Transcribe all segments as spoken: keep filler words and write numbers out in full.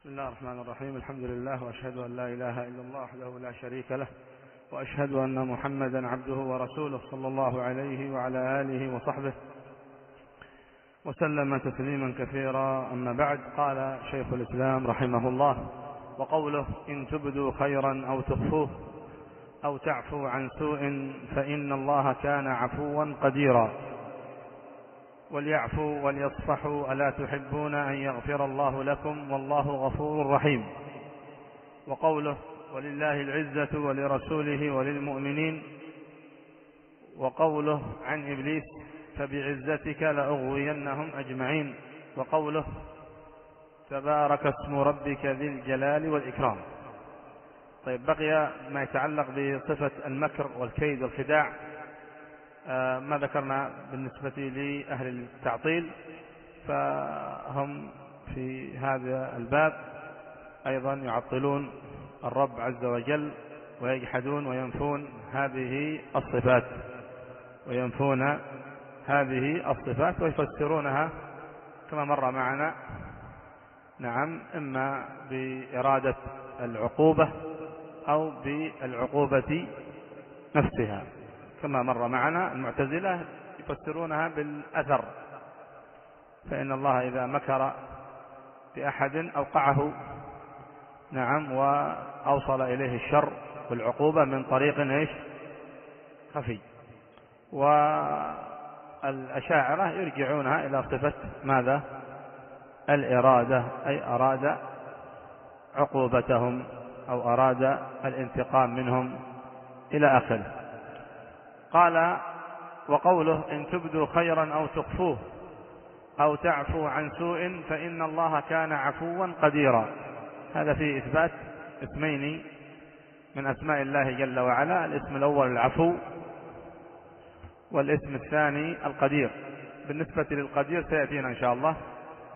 بسم الله الرحمن الرحيم. الحمد لله، وأشهد أن لا إله إلا الله وحده لا شريك له، وأشهد أن محمدا عبده ورسوله صلى الله عليه وعلى آله وصحبه وسلم تسليما كثيرا. أما بعد، قال شيخ الإسلام رحمه الله: وقوله: إن تبدوا خيرا أو تخفوه أو تعفو عن سوء فإن الله كان عفوا قديرا، وليعفوا وليصفحوا ألا تحبون أن يغفر الله لكم والله غفور رحيم. وقوله: ولله العزة ولرسوله وللمؤمنين. وقوله عن إبليس: فبعزتك لأغوينهم أجمعين. وقوله: تبارك اسم ربك ذي الجلال والإكرام. طيب، بقي ما يتعلق بصفة المكر والكيد والخداع. آه ما ذكرنا بالنسبة لأهل التعطيل، فهم في هذا الباب أيضا يعطلون الرب عز وجل، ويجحدون وينفون هذه الصفات وينفون هذه الصفات ويفسرونها كما مر معنا، نعم، إما بإرادة العقوبة أو بالعقوبة نفسها، كما مر معنا. المعتزلة يفسرونها بالأثر، فإن الله إذا مكر بأحد أوقعه، نعم، وأوصل إليه الشر والعقوبة من طريق إيش؟ خفي. والأشاعرة يرجعونها إلى صفة ماذا؟ الإرادة، أي أراد عقوبتهم أو أراد الانتقام منهم إلى آخره. قال: وقوله: إن تبدوا خيرا أو تخفوه أو تعفو عن سوء فإن الله كان عفوا قديرا. هذا فيه إثبات اسمين من أسماء الله جل وعلا: الاسم الأول العفو، والاسم الثاني القدير. بالنسبة للقدير سيأتينا إن شاء الله،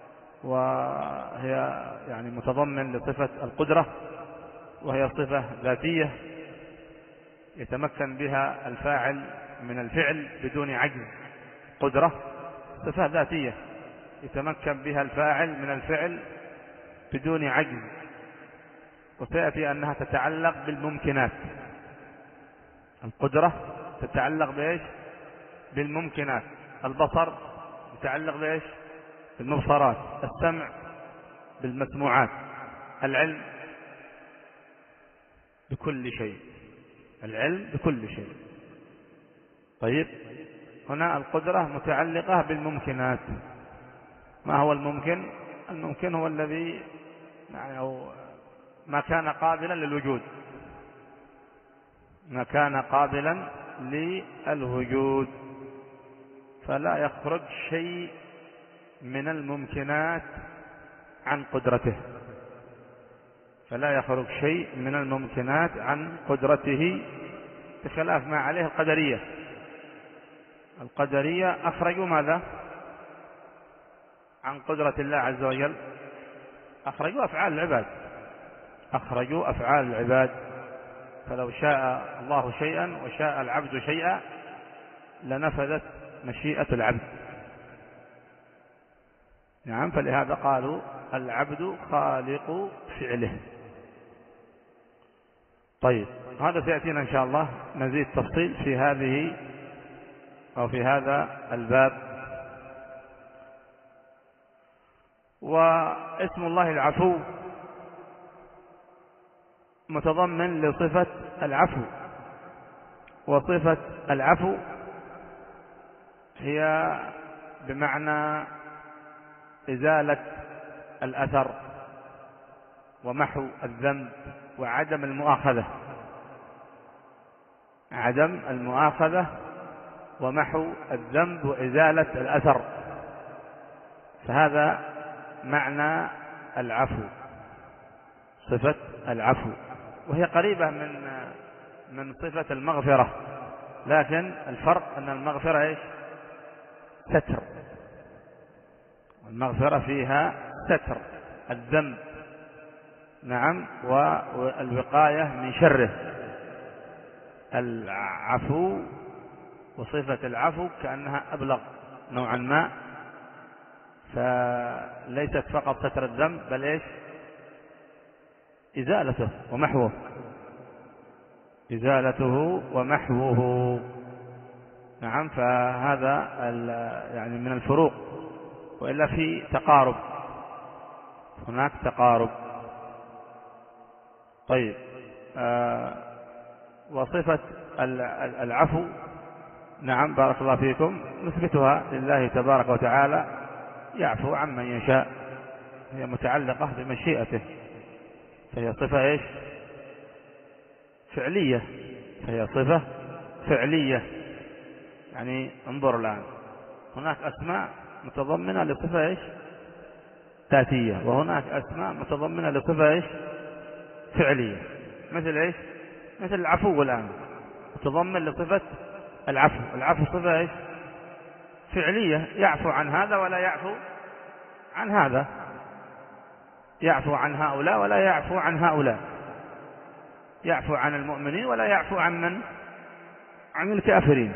وهي يعني متضمن لصفة القدرة، وهي صفة ذاتية يتمكن بها الفاعل من الفعل بدون عجز. قدرة صفة ذاتية يتمكن بها الفاعل من الفعل بدون عجز، وسيأتي أنها تتعلق بالممكنات. القدرة تتعلق بإيش؟ بالممكنات. البصر يتعلق بإيش؟ بالمبصرات. السمع بالمسموعات. العلم بكل شيء. العلم بكل شيء. طيب، هنا القدرة متعلقة بالممكنات. ما هو الممكن؟ الممكن هو الذي يعني ما كان قابلا للوجود، ما كان قابلا للوجود، فلا يخرج شيء من الممكنات عن قدرته، فلا يخرج شيء من الممكنات عن قدرته، بخلاف ما عليه القدرية. القدرية أخرجوا ماذا عن قدرة الله عز وجل؟ أخرجوا أفعال العباد، أخرجوا أفعال العباد. فلو شاء الله شيئا وشاء العبد شيئا لنفذت مشيئة العبد، نعم. فلهذا قالوا العبد خالق فعله. طيب، هذا سيأتينا إن شاء الله مزيد تفصيل في هذه أو في هذا الباب. واسم الله العفو متضمن لصفة العفو، وصفة العفو هي بمعنى إزالة الأثر ومحو الذنب وعدم المؤاخذة. عدم المؤاخذة ومحو الذنب وإزالة الأثر، فهذا معنى العفو، صفة العفو. وهي قريبة من من صفة المغفرة، لكن الفرق أن المغفرة إيش؟ ستر. المغفرة فيها ستر الذنب، نعم، والوقاية من شره. العفو وصفة العفو كأنها أبلغ نوعا ما، فليست فقط ستر الذنب بل إيش إزالته ومحوه، إزالته ومحوه. نعم، فهذا يعني من الفروق، وإلا في تقارب، هناك تقارب. طيب، آه وصفة العفو، نعم بارك الله فيكم، نثبتها لله تبارك وتعالى، يعفو عمن يشاء، هي متعلقة بمشيئته، فهي صفة إيش؟ فعلية، فهي صفة فعلية. يعني انظر الآن، هناك أسماء متضمنة لصفة إيش؟ ذاتية، وهناك أسماء متضمنة لصفة إيش؟ فعلية. مثل إيش؟ مثل العفو الآن متضمن لصفة العفو، العفو صفة إيش؟ فعلية، يعفو عن هذا ولا يعفو عن هذا، يعفو عن هؤلاء ولا يعفو عن هؤلاء، يعفو عن المؤمنين ولا يعفو عن من؟ عن الكافرين.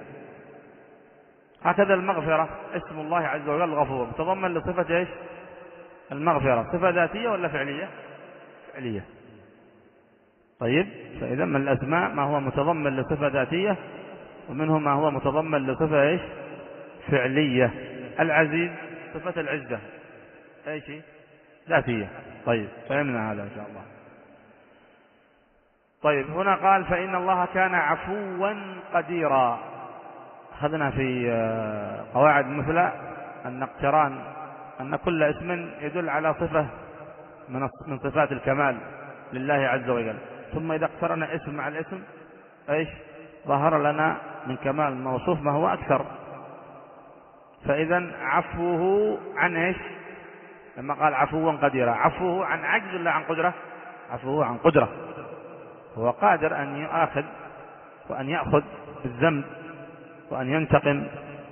هكذا المغفرة، اسم الله عز وجل غفور، متضمن لصفة إيش؟ المغفرة، صفة ذاتية ولا فعلية؟ فعلية. طيب، فإذا من الأسماء ما هو متضمن لصفة ذاتية، ومنه ما هو متضمن لصفة إيش؟ فعلية. العزيز صفة العزة أي شيء؟ ذاتية. طيب، فهمنا هذا إن شاء الله. طيب، هنا قال فإن الله كان عفوا قديرا. أخذنا في قواعد مثلى أن اقتران أن كل اسم يدل على صفة من صفات الكمال لله عز وجل، ثم إذا اقترن اسم مع الاسم إيش؟ ظهر لنا من كمال الموصوف ما هو أكثر. فإذا عفوه عن إيش؟ لما قال عفوا قديرا، عفوه عن عجز ولا عن قدرة؟ عفوه عن قدرة، هو قادر أن يؤاخذ وأن يأخذ بالذنب وأن ينتقم،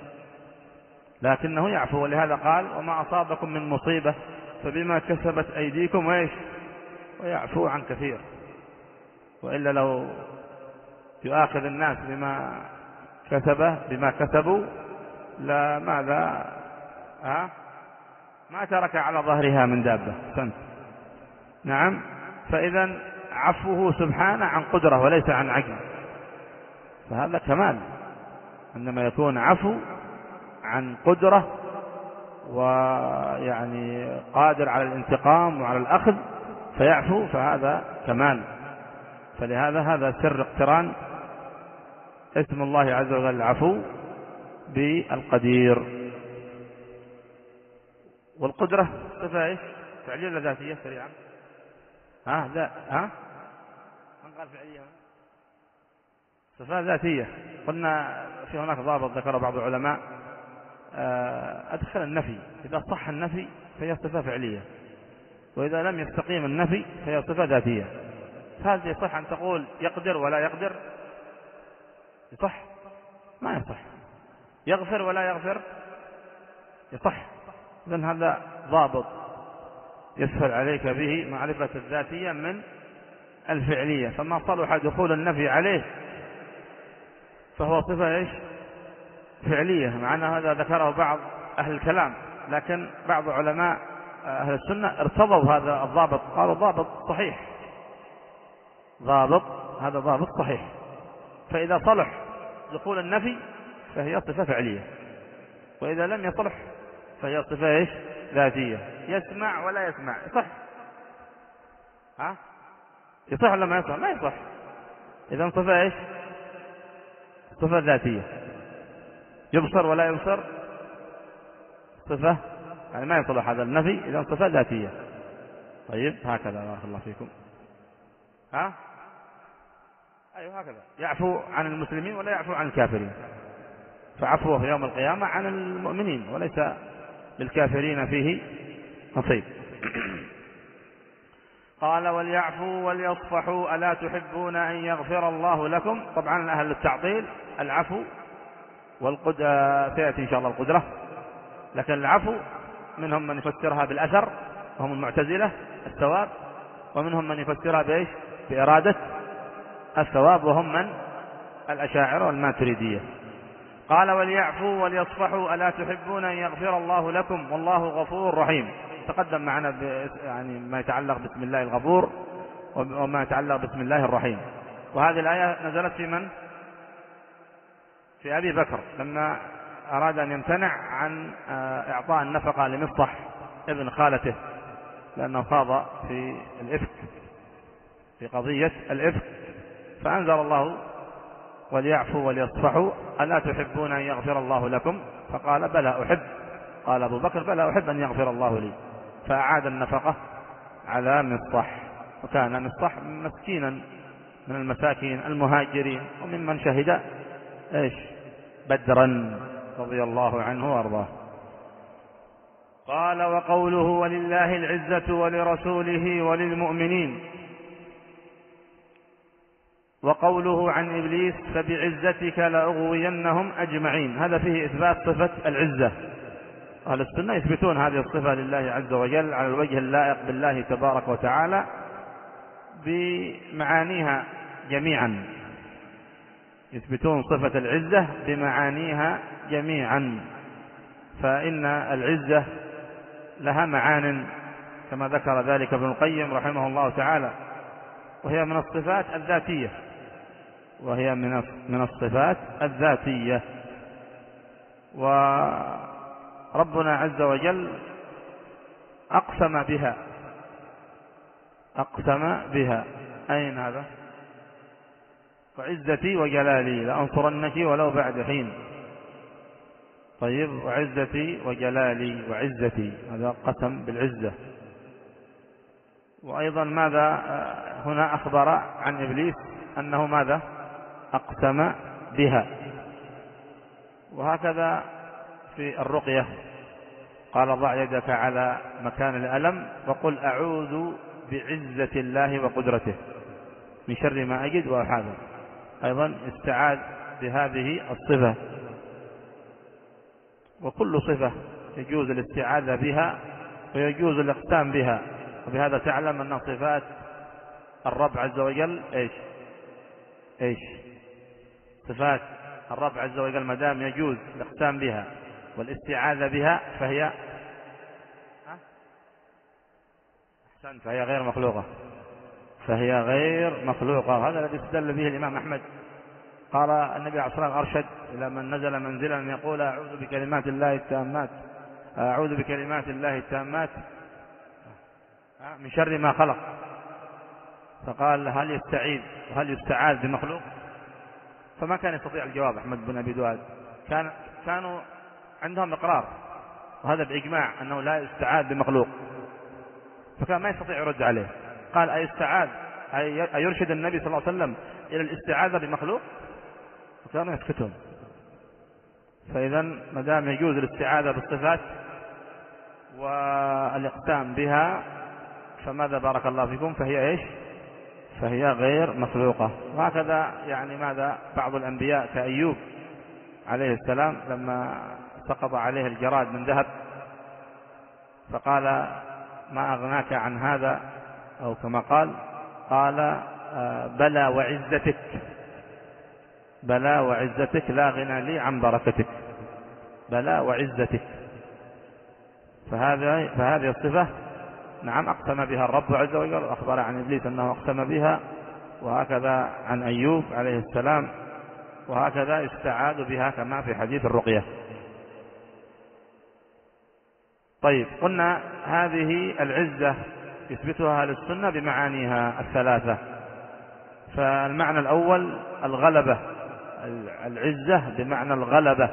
لكنه يعفو. ولهذا قال وما أصابكم من مصيبة فبما كسبت أيديكم وإيش؟ ويعفو عن كثير. وإلا لو يؤاخذ الناس بما كسبه بما كسبوا لماذا ها ما ترك على ظهرها من دابة. سنت. نعم، فإذا عفوه سبحانه عن قدرة وليس عن عجز، فهذا كمال. عندما يكون عفو عن قدرة ويعني قادر على الانتقام وعلى الأخذ فيعفو، فهذا كمال. فلهذا هذا سر اقتران اسم الله عز وجل العفو بالقدير. والقدرة صفة ايش؟ فعلية ولا ذاتية؟ سريعا. ها لا ها من قال فعلية؟ صفة ذاتية. قلنا في هناك ضابط ذكر بعض العلماء، أدخل النفي، إذا صح النفي فهي صفة فعلية، وإذا لم يستقيم النفي فهي صفة ذاتية. هذا يصح أن تقول يقدر ولا يقدر؟ يصح؟ ما يصح. يغفر ولا يغفر؟ يصح. إذن هذا ضابط يسهل عليك به معرفة الذاتية من الفعلية. فما صلح دخول النفي عليه فهو صفة إيش؟ فعلية. مع أن هذا ذكره بعض أهل الكلام، لكن بعض علماء أهل السنة ارتضوا هذا الضابط، قالوا ضابط صحيح، ضابط هذا ضابط صحيح. فإذا صلح دخول النفي فهي صفة فعلية، وإذا لم يصلح فهي صفة إيش؟ ذاتية. يسمع ولا يسمع؟ يصح؟ ها؟ يصح ولا ما يصح؟ ما يصح. إذا صفة إيش؟ صفة ذاتية. يبصر ولا يبصر؟ صفة يعني ما يصلح هذا النفي، إذا صفة ذاتية. طيب، هكذا بارك الله فيكم. ها؟ أيوه هكذا. يعفو عن المسلمين ولا يعفو عن الكافرين، فعفوه يوم القيامة عن المؤمنين وليس للكافرين فيه نصيب. قال وليعفوا وليصفحوا ألا تحبون أن يغفر الله لكم. طبعا أهل التعطيل العفو والقدرة سيأتي إن شاء الله القدرة، لكن العفو منهم من يفسرها بالأثر وهم المعتزلة الثواب، ومنهم من يفسرها بإيش؟ بإرادة الثواب وهم من الأشاعرة والماتريدية. قال وليعفوا وليصفحوا ألا تحبون أن يغفر الله لكم والله غفور رحيم. تقدم معنا يعني ما يتعلق باسم الله الغفور وما يتعلق بسم الله الرحيم. وهذه الآية نزلت في من؟ في أبي بكر لما أراد أن يمتنع عن إعطاء النفقة لمصطح ابن خالته لأنه خاض في الإفك، في قضية الإفك، فأنزل الله وليعفوا وليصفحوا ألا تحبون أن يغفر الله لكم؟ فقال بلى أحب. قال أبو بكر بلى أحب أن يغفر الله لي، فأعاد النفقة على مصطح. وكان مصطح مسكينا من المساكين المهاجرين وممن شهد إيش بدرا رضي الله عنه وارضاه. قال وقوله ولله العزة ولرسوله وللمؤمنين. وقوله عن إبليس فبعزتك لأغوينهم أجمعين، هذا فيه إثبات صفة العزة. أهل السنة يثبتون هذه الصفة لله عز وجل على الوجه اللائق بالله تبارك وتعالى بمعانيها جميعا، يثبتون صفة العزة بمعانيها جميعا، فإن العزة لها معان كما ذكر ذلك ابن القيم رحمه الله تعالى، وهي من الصفات الذاتية وهي من من الصفات الذاتية. وربنا عز وجل أقسم بها، أقسم بها. أين هذا؟ وعزتي وجلالي لأنصرنك ولو بعد حين. طيب، وعزتي وجلالي وعزتي، هذا قسم بالعزة. وأيضا ماذا هنا أخبر عن إبليس أنه ماذا أقسم بها. وهكذا في الرقية قال ضع يدك على مكان الألم وقل أعوذ بعزة الله وقدرته من شر ما أجد وأحاذر. أيضا استعاذ بهذه الصفة. وكل صفة يجوز الاستعاذة بها ويجوز الاقسام بها، وبهذا تعلم أن صفات الرب عز وجل إيش إيش صفات الرب عز وجل ما دام يجوز الاقسام بها والاستعاذة بها فهي أحسنت فهي غير مخلوقة، فهي غير مخلوقة. هذا الذي استدل به الإمام أحمد. قال النبي عليه الصلاة والسلام أرشد إلى من نزل منزلا أن يقول أعوذ بكلمات الله التامات أعوذ بكلمات الله التامات من شر ما خلق. فقال هل يستعيذ وهل يستعاذ بمخلوق؟ فما كان يستطيع الجواب أحمد بن أبي دواد. كان كانوا عندهم إقرار، وهذا بإجماع أنه لا يستعاذ بمخلوق، فكان ما يستطيع يرد عليه. قال أيستعاذ أي يرشد النبي صلى الله عليه وسلم إلى الاستعاذة بمخلوق؟ فكانوا يسكتون. فإذا ما دام يجوز الاستعاذة بالصفات والاقسام بها فماذا بارك الله فيكم فهي إيش فهي غير مخلوقة. وهكذا يعني ماذا بعض الأنبياء كأيوب عليه السلام لما سقط عليه الجراد من ذهب فقال ما أغناك عن هذا، أو كما قال قال بلى وعزتك بلى وعزتك لا غنى لي عن بركتك، بلى وعزتك. فهذا فهذه الصفة نعم أقسم بها الرب عز وجل، أخبر عن إبليس أنه أقسم بها، وهكذا عن أيوب عليه السلام، وهكذا استعاذ بها كما في حديث الرقية. طيب، قلنا هذه العزة يثبتها أهل السنة بمعانيها الثلاثة. فالمعنى الأول الغلبة، العزة بمعنى الغلبة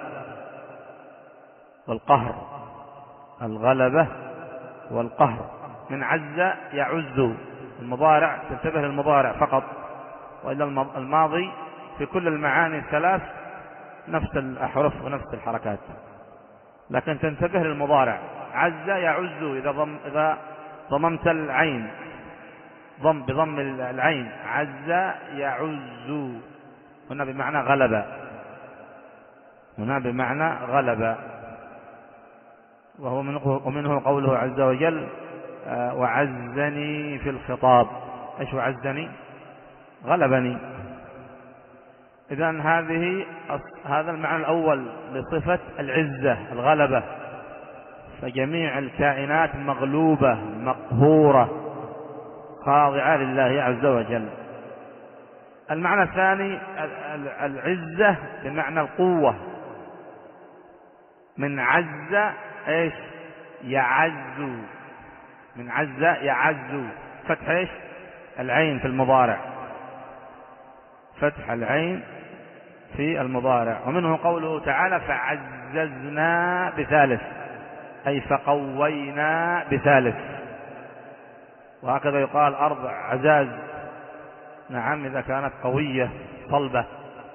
والقهر، الغلبة والقهر. من عز يعز، المضارع تنتبه للمضارع فقط، وإلا الماضي في كل المعاني الثلاث نفس الأحرف ونفس الحركات، لكن تنتبه للمضارع. عز يعز إذا ضم إذا ضممت العين، ضم بضم العين، عز يعز، هنا بمعنى غلبة، هنا بمعنى غلبة. وهو منه, ومنه قوله عز وجل آه وعزني في الخطاب. ايش وعزني؟ غلبني. إذن هذه هذا المعنى الأول لصفة العزة الغلبة. فجميع الكائنات مغلوبة مقهورة، خاضعة لله عز وجل. المعنى الثاني العزة بمعنى القوة، من عز ايش؟ يعز، من عز يعز، فتح ايش؟ العين في المضارع، فتح العين في المضارع. ومنه قوله تعالى فعززنا بثالث، أي فقوينا بثالث. وهكذا يقال أرض عزاز، نعم، إذا كانت قوية صلبة.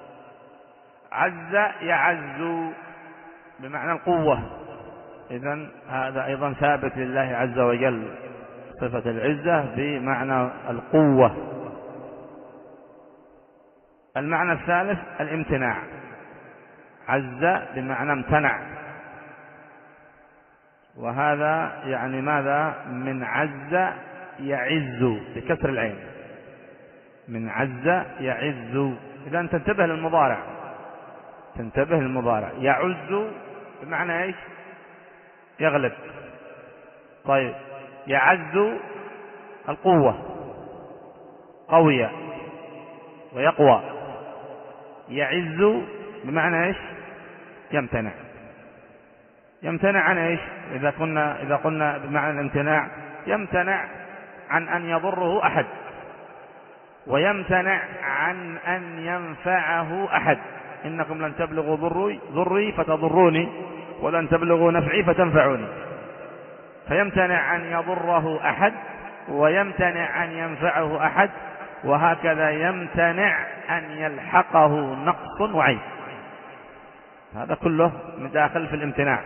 عز يعز بمعنى القوة، إذن هذا أيضا ثابت لله عز وجل، صفة العزة بمعنى القوة. المعنى الثالث الامتناع، عز بمعنى امتنع، وهذا يعني ماذا؟ من عز يعز بكسر العين، من عز يعز. إذا تنتبه للمضارع، تنتبه للمضارع. يعز بمعنى ايش؟ يغلب. طيب يعز القوة، قوية ويقوى. يعز بمعنى ايش؟ يمتنع، يمتنع عن ايش؟ اذا كنا اذا قلنا بمعنى الامتناع، يمتنع عن ان يضره احد، ويمتنع عن ان ينفعه احد. انكم لن تبلغوا ضري ضري فتضروني، ولن تبلغوا نفعي فتنفعوني. فيمتنع ان يضره احد، ويمتنع ان ينفعه احد، وهكذا يمتنع ان يلحقه نقص وعيب. هذا كله داخل في الامتناع،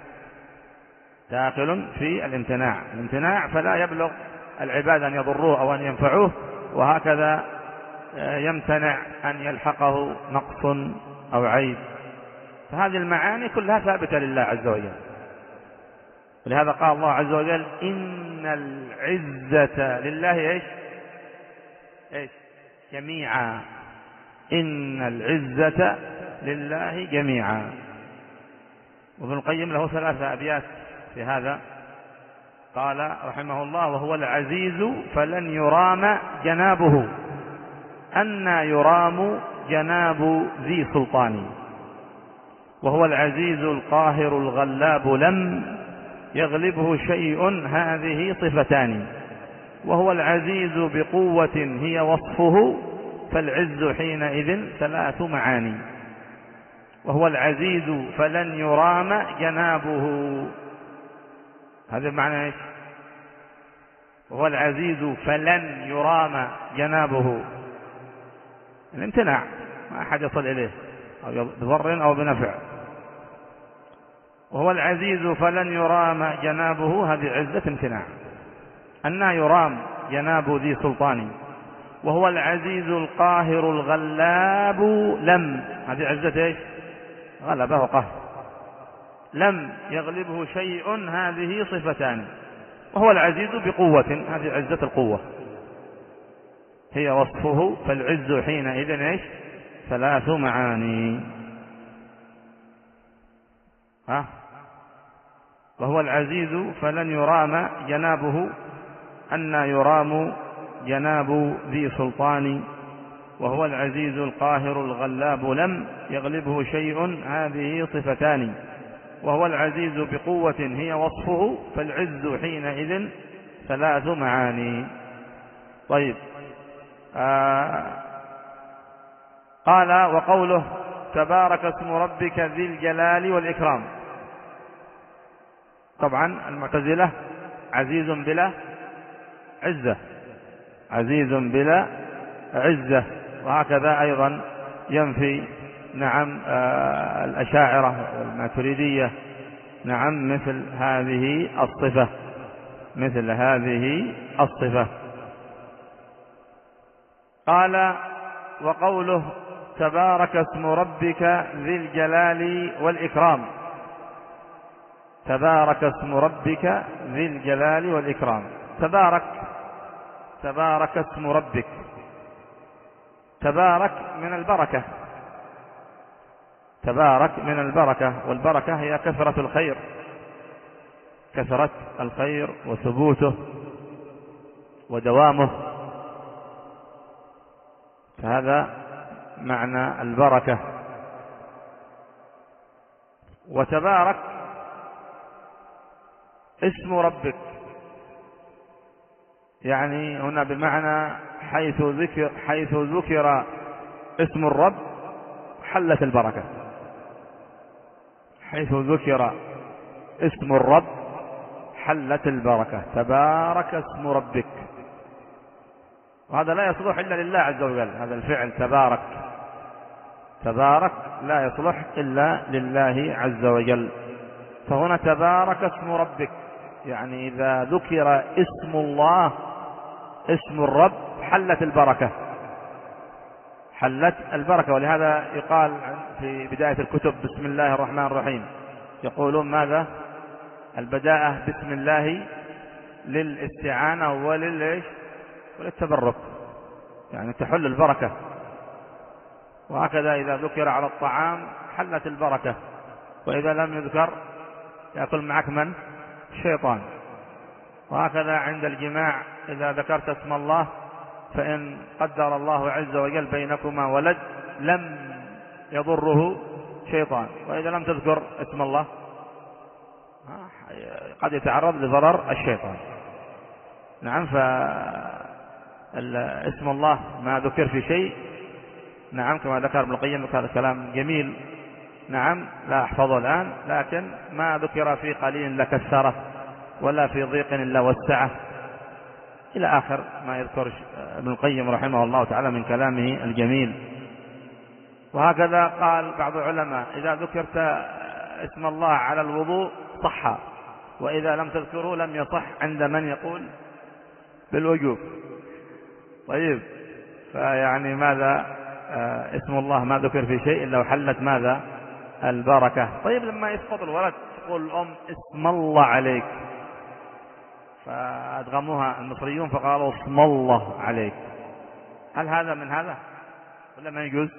داخل في الامتناع. الامتناع فلا يبلغ العباد ان يضروه او ان ينفعوه، وهكذا يمتنع ان يلحقه نقص او عيب. فهذه المعاني كلها ثابتة لله عز وجل. ولهذا قال الله عز وجل إن العزة لله ايش؟ ايش؟ جميعا. إن العزة لله جميعا. وابن القيم له ثلاثة أبيات في هذا، قال رحمه الله وهو العزيز فلن يرام جنابه، أن يرام جناب ذي سلطان. وهو العزيز القاهر الغلاب لم يغلبه شيء، هذه صفتان. وهو العزيز بقوة هي وصفه، فالعز حينئذ ثلاث معاني. وهو العزيز فلن يرام جنابه، هذا معنى ايش؟ وهو العزيز فلن يرام جنابه، الامتناع، ما أحد يصل إليه أو بضر أو بنفع. وهو العزيز فلن يرام جنابه، هذه عزة امتناع. أن يرام جناب ذي سلطان. وهو العزيز القاهر الغلاب لم، هذه عزة ايش؟ غلبه وقهر. لم يغلبه شيء، هذه صفتان. وهو العزيز بقوة، هذه عزة القوة هي وصفه، فالعز حينئذ ايش؟ ثلاث معاني. ها؟ وهو العزيز فلن يرام جنابه، أن يرام جناب ذي سلطان. وهو العزيز القاهر الغلاب لم يغلبه شيء، هذه صفتان. وهو العزيز بقوة هي وصفه، فالعز حينئذ ثلاث معاني. طيب آه قال وقوله تبارك اسم ربك ذي الجلال والإكرام. طبعا المعتزلة عزيز بلا عزة، عزيز بلا عزة. وهكذا أيضا ينفي نعم آه الأشاعرة والماتريدية نعم مثل هذه الصفة، مثل هذه الصفة. قال وقوله تبارك اسم ربك ذي الجلال والإكرام. تبارك اسم ربك ذي الجلال والإكرام. تبارك، تبارك اسم ربك. تبارك من البركة، تبارك من البركة، والبركة هي كثرة الخير، كثرة الخير وثبوته. ودوامه. فهذا معنى البركة. وتبارك اسم ربك، يعني هنا بمعنى حيث ذكر حيث ذكر اسم الرب حلت البركة. حيث ذكر اسم الرب حلت البركة. تبارك اسم ربك، وهذا لا يصلح إلا لله عز وجل. هذا الفعل تبارك تبارك لا يصلح إلا لله عز وجل. فهنا تبارك اسم ربك، يعني إذا ذكر اسم الله اسم الرب حلت البركة حلت البركة. ولهذا يقال في بداية الكتب بسم الله الرحمن الرحيم، يقولون ماذا؟ البداءة بسم الله للاستعانة وللإيش؟ وللتبرك، يعني تحل البركة. وهكذا إذا ذكر على الطعام حلت البركة، وإذا لم يذكر يأكل معك من؟ الشيطان. وهكذا عند الجماع إذا ذكرت اسم الله فإن قدر الله عز وجل بينكما ولد لم يضره شيطان، وإذا لم تذكر اسم الله قد يتعرض لضرر الشيطان. نعم، فاسم الله ما ذكر في شيء، نعم كما ذكر ابن القيم، هذا كلام جميل، نعم لا أحفظه الآن، لكن ما ذكر في قليل لكثره ولا في ضيق إلا وسعه، إلى آخر ما يذكر ابن القيم رحمه الله تعالى من كلامه الجميل. وهكذا قال بعض العلماء إذا ذكرت اسم الله على الوضوء صح، وإذا لم تذكره لم يصح عند من يقول بالوجوب. طيب، فيعني ماذا؟ آه اسم الله ما ذكر في شيء إلا وحلت ماذا؟ البركة. طيب، لما يسقط الولد تقول الأم اسم الله عليك، فأدغموها المصريون فقالوا اسم الله عليك. هل هذا من هذا ولا ما يجوز؟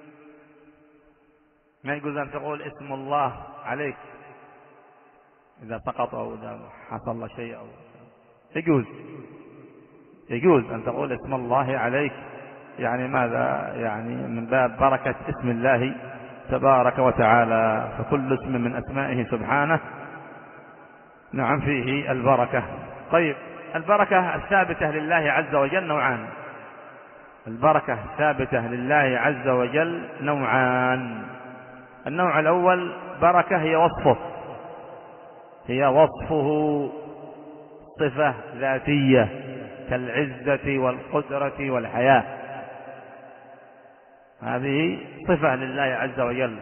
ما يجوز أن تقول اسم الله عليك إذا سقط أو إذا حصل له شيء، أو يجوز يجوز أن تقول اسم الله عليك، يعني ماذا؟ يعني من باب بركة اسم الله تبارك وتعالى. فكل اسم من أسمائه سبحانه نعم فيه البركة. طيب، البركة الثابتة لله عز وجل نوعان. البركة الثابتة لله عز وجل نوعان. النوع الأول بركة هي وصفه هي وصفه صفة ذاتية كالعزة والقدرة والحياة، هذه صفة لله عز وجل.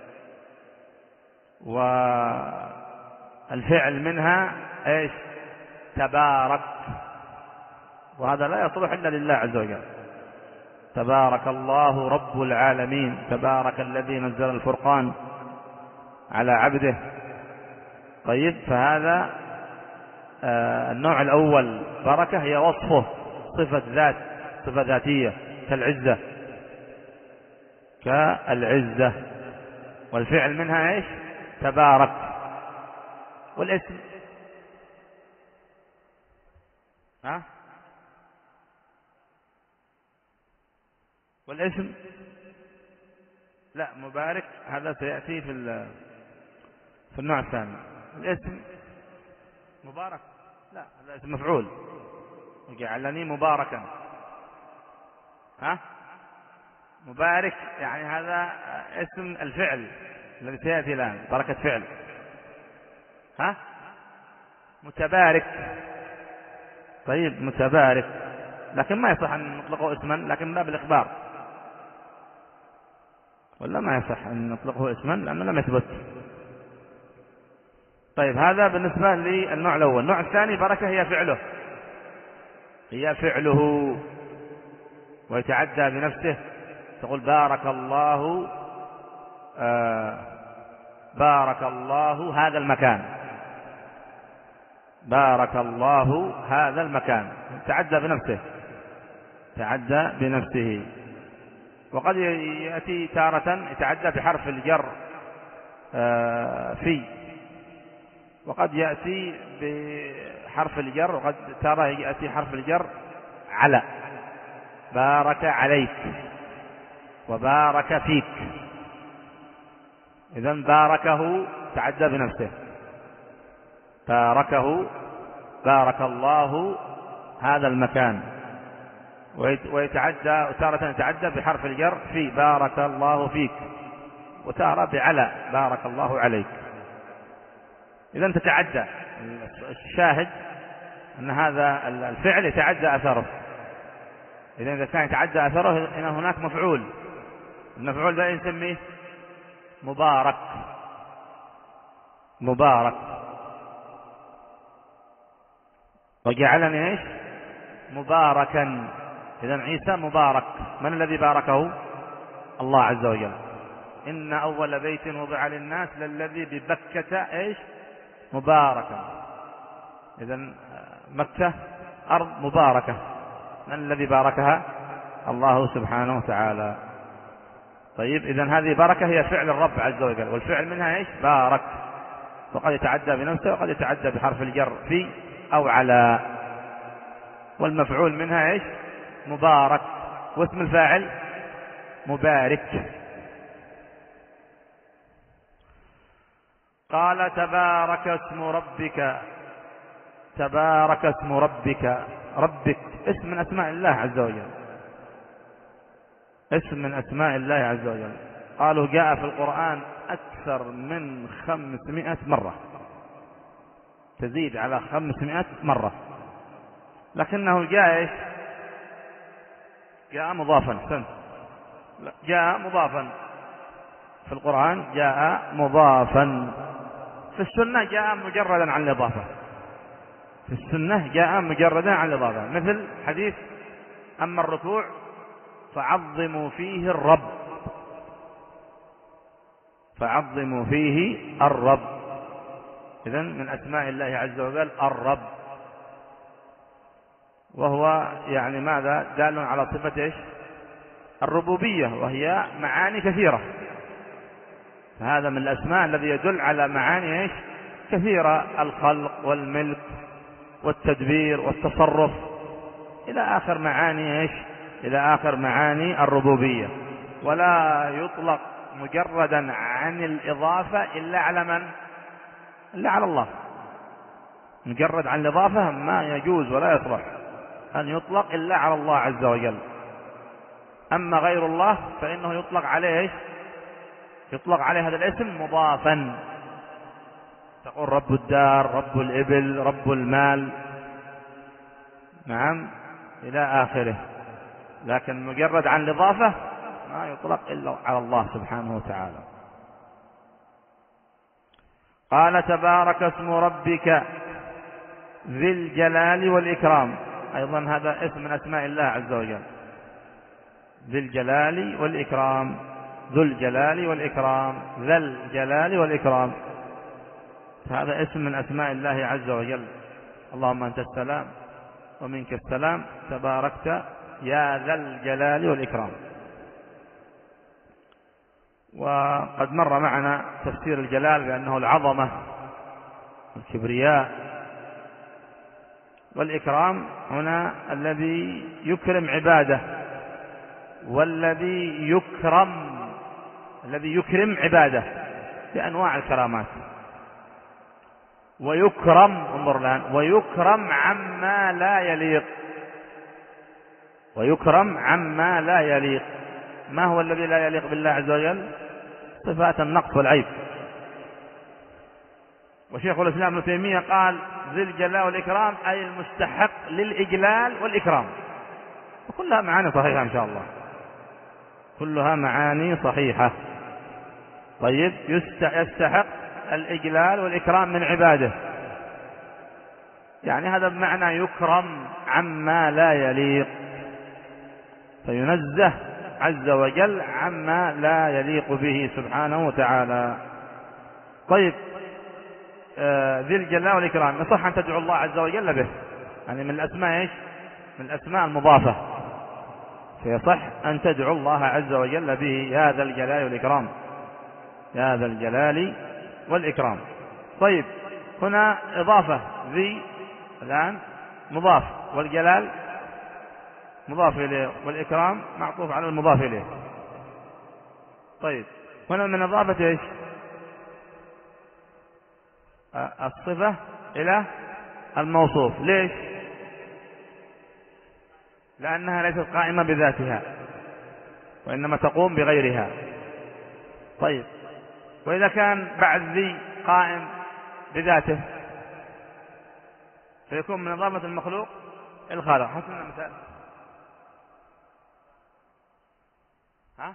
والفعل منها ايش؟ تبارك، وهذا لا يصلح إلا لله عز وجل. تبارك الله رب العالمين، تبارك الذي نزل الفرقان على عبده. طيب، فهذا آه النوع الأول بركة هي وصفه صفة ذات صفة ذاتية كالعزة كالعزة والفعل منها ايش؟ تبارك. والاسم ها والاسم لا مبارك، هذا سيأتي في في النوع الثاني. الاسم مبارك لا، هذا اسم مفعول، وجعلني مباركا. ها مبارك يعني هذا اسم الفعل الذي سيأتي الآن، بركة فعل. ها متبارك. طيب، متبارك، لكن ما يصح أن نطلقه اسما، لكن باب الإخبار، ولا ما يصح أن نطلقه اسما لأنه لم يثبت. طيب، هذا بالنسبة للنوع الأول. النوع الثاني بركة هي فعله هي فعله ويتعدى بنفسه. تقول بارك الله آه بارك الله هذا المكان، بارك الله هذا المكان، تعدى بنفسه تعدى بنفسه. وقد يأتي تارة يتعدى بحرف الجر آه في، وقد يأتي حرف الجر، وقد ترى يأتي حرف الجر على، بارك عليك وبارك فيك. إذن باركه تعدى بنفسه، باركه بارك الله هذا المكان، ويتعدى تارة يتعدى بحرف الجر في بارك الله فيك، وتارة بعلى بارك الله عليك. إذن تتعدى. الشاهد أن هذا الفعل يتعدى أثره. إذن إذا كان يتعدى أثره إن هناك مفعول، المفعول ده يسميه مبارك، مبارك. وجعلني ايش؟ مباركا. إذن عيسى مبارك. من الذي باركه؟ الله عز وجل. إن أول بيت وضع للناس للذي ببكة ايش؟ مباركا. إذن مكة أرض مباركة، من الذي باركها؟ الله سبحانه وتعالى. طيب، إذن هذه بركة هي فعل الرب عز وجل، والفعل منها ايش؟ بارك. وقد يتعدى بنفسه وقد يتعدى بحرف الجر في أو على. والمفعول منها ايش؟ مبارك. واسم الفاعل مبارك. قال تبارك اسم ربك. تبارك اسم ربك. ربك اسم من أسماء الله عز وجل، اسم من أسماء الله عز وجل. قالوا جاء في القرآن أكثر من خمسمائة مرة، تزيد على خمسمائة مرة، لكنه جاء ايش؟ جاء مضافا. سن. جاء مضافا في القرآن، جاء مضافا. في السنة جاء مجردا عن الإضافة، في السنة جاء مجردا عن الإضافة، مثل حديث أما الركوع فعظموا فيه الرب، فعظموا فيه الرب. إذن من أسماء الله عز وجل الرب، وهو يعني ماذا؟ دال على صفة إيش؟ الربوبية، وهي معاني كثيرة. فهذا من الأسماء الذي يدل على معاني إيش؟ كثيرة: الخلق والملك والتدبير والتصرف إلى آخر معاني إيش؟ إلى آخر معاني الربوبية. ولا يطلق مجردا عن الإضافة إلا على من؟ إلا على الله. مجرد عن الإضافة ما يجوز ولا يصلح أن يطلق إلا على الله عز وجل. أما غير الله فإنه يطلق عليه إيش؟ يطلق عليه هذا الاسم مضافا. تقول رب الدار، رب الإبل، رب المال، نعم، إلى آخره. لكن مجرد عن الإضافة ما يطلق إلا على الله سبحانه وتعالى. قال تبارك اسم ربك ذي الجلال والإكرام. أيضا هذا اسم من أسماء الله عز وجل، ذي الجلال والإكرام، ذو الجلال والإكرام، ذا الجلال والإكرام. هذا اسم من أسماء الله عز وجل. اللهم أنت السلام ومنك السلام، تباركت يا ذا الجلال والإكرام. وقد مر معنا تفسير الجلال بأنه العظمة الكبرياء، والإكرام هنا الذي يكرم عباده، والذي يكرم الذي يكرم عباده بأنواع الكرامات. ويكرم، انظر الآن، ويكرم عما لا يليق، ويكرم عما لا يليق. ما هو الذي لا يليق بالله عز وجل؟ صفات النقص والعيب. وشيخ الإسلام ابن تيمية قال ذي الجلال والإكرام أي المستحق للإجلال والإكرام. وكلها معاني صحيحة إن شاء الله، كلها معاني صحيحة. طيب، يستحق الإجلال والإكرام من عباده، يعني هذا بمعنى يكرم عما لا يليق، فينزه عز وجل عما لا يليق به سبحانه وتعالى. طيب، آه ذي الجلال والإكرام يصح أن تدعو الله عز وجل به، يعني من الأسماء إيش؟ من الأسماء المضافة، فيصح أن تدعو الله عز وجل به يا ذا الجلال والإكرام، يا ذا الجلال والإكرام. طيب، هنا إضافة ذي الآن مضاف، والجلال مضاف إليه، والإكرام معطوف على المضاف إليه. طيب هنا من إضافة إيش؟ الصفة إلى الموصوف. ليش؟ لأنها ليست قائمة بذاتها وإنما تقوم بغيرها. طيب وإذا كان بعد ذي قائم بذاته فيكون من إضافة المخلوق الخالق. حسنا مثال. ها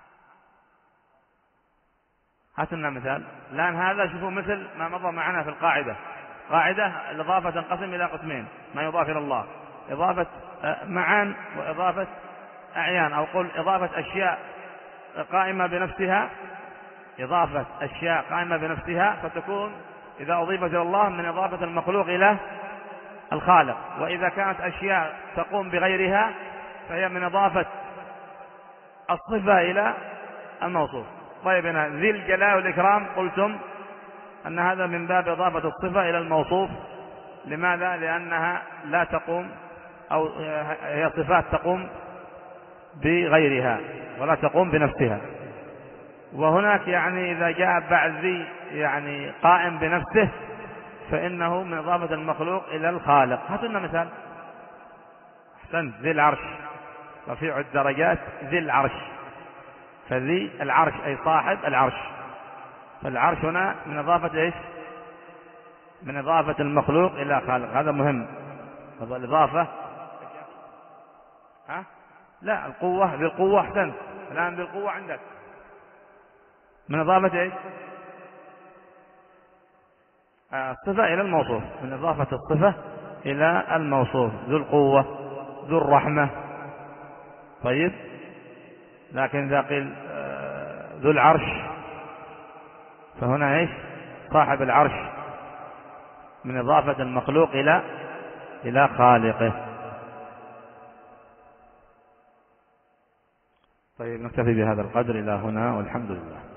حسنا مثال الآن هذا شوفوا مثل ما مضى معنا في القاعدة. قاعدة الإضافة تنقسم إلى قسمين: ما يضاف إلى الله إضافة معان وإضافة أعيان، أو قل إضافة أشياء قائمة بنفسها، إضافة أشياء قائمة بنفسها فتكون إذا أضيفت إلى الله من إضافة المخلوق إلى الخالق. وإذا كانت أشياء تقوم بغيرها فهي من إضافة الصفة إلى الموصوف. طيب هنا ذي الجلال والإكرام قلتم أن هذا من باب إضافة الصفة إلى الموصوف. لماذا؟ لأنها لا تقوم، أو هي صفات تقوم بغيرها ولا تقوم بنفسها. وهناك يعني إذا جاء بعد ذي يعني قائم بنفسه فإنه من إضافة المخلوق إلى الخالق. هاتوا لنا مثال. أحسنت. ذي العرش رفيع الدرجات ذي العرش، فذي العرش أي صاحب العرش. فالعرش هنا من إضافة إيش؟ من إضافة المخلوق إلى خالق. هذا مهم. هذا الإضافة. ها؟ لا القوة، ذي القوة. أحسنت. الآن ذي القوة عندك من إضافة إيش؟ الصفة إلى الموصوف، من إضافة الصفة إلى الموصوف. ذو القوة، ذو الرحمة. طيب لكن إذا قيل ذو العرش فهنا إيش؟ صاحب العرش، من إضافة المخلوق إلى إلى خالقه. طيب نكتفي بهذا القدر إلى هنا، والحمد لله.